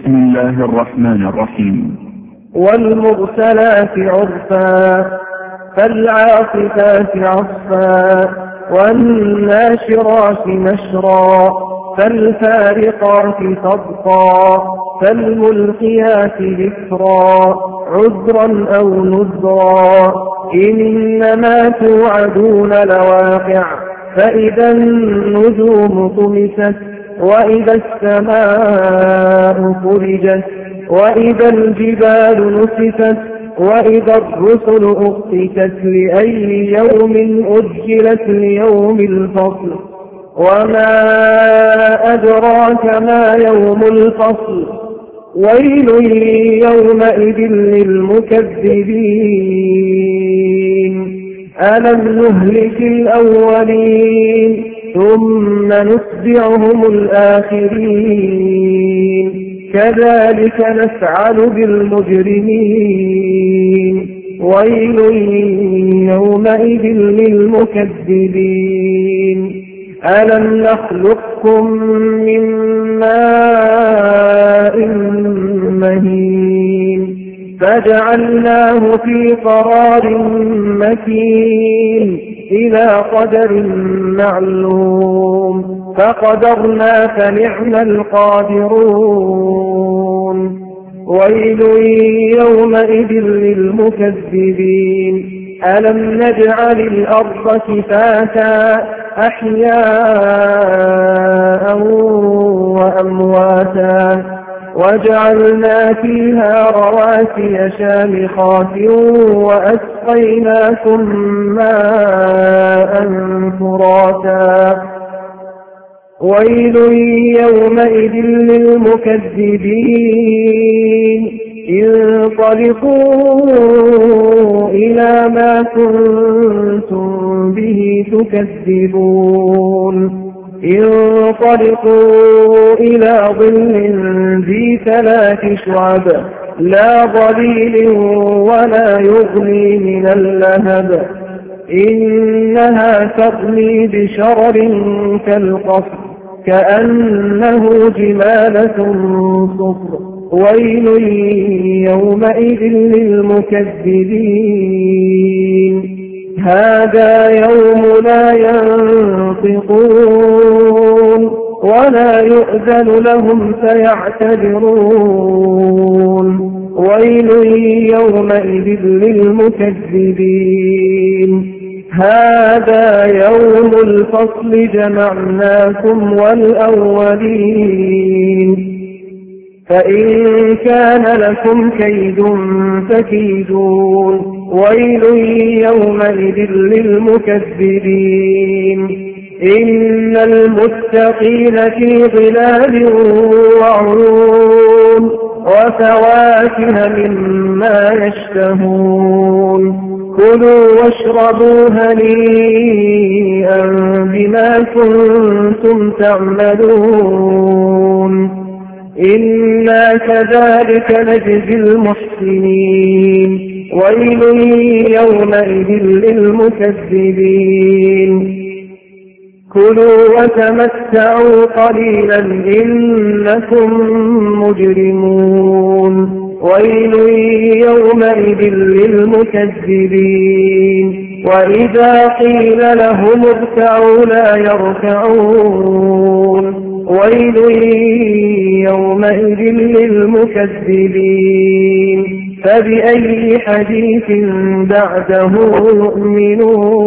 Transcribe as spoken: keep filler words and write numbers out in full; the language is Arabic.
بسم الله الرحمن الرحيم. والمرسلات عرفا فالعاصفات عصفا والناشرات نشرا فالفارقات فرقا فالملقيات ذكرا عذرا أو نذرا إنما توعدون لواقع فإذا النجوم طمست وإذا السماء فرجت وإذا الجبال نسفت وإذا الرسل أقتت لأي يوم أجلت ليوم الفصل وما أدراك ما يوم الفصل ويل يومئذ للمكذبين ألم نهلك الأولين ثم نتبعهم الآخرين كذلك نفعل بالمجرمين ويل يومئذ للمكذبين ألم نخلقكم من ماء مهين فجعلناه في قرار مكين إلى قدر معلوم فقدرنا فنعم القادرون ويل يومئذ للمكذبين ألم نجعل الأرض كفاتا أحياء وأمواتا وجعلنا فيها رواسي شامخات وأسقيناكم ماء فراتا ويل يومئذ للمكذبين انطلقوا إلى ما كنتم به تكذبون انطلقوا إلى ظل ذي ثلاث شعب لا ظليل ولا يغني من اللهب إنها ترمي بشرر كالقصر كأنه جمالة صفر ويل يومئذ للمكذبين هذا يوم لا ينطقون ولا يؤذن لهم فيعتذرون ويل يومئذ للمكذبين هذا يوم الفصل جمعناكم والأولين فإن كان لكم كيد فكيدون ويل يومئذ للمكذبين إن المتقين في ظلال وعيون وفواكه مما يشتهون كلوا واشربوا هنيئا بما كنتم تعملون إنا كذلك نجزي المحسنين ويل يومئذ للمكذبين كلوا وتمتعوا قليلا إنكم مجرمون ويل يومئذ للمكذبين وإذا قيل لهم اركعوا لا يركعون ويل يومئذ للمكذبين فبأي حديث بعده يؤمنون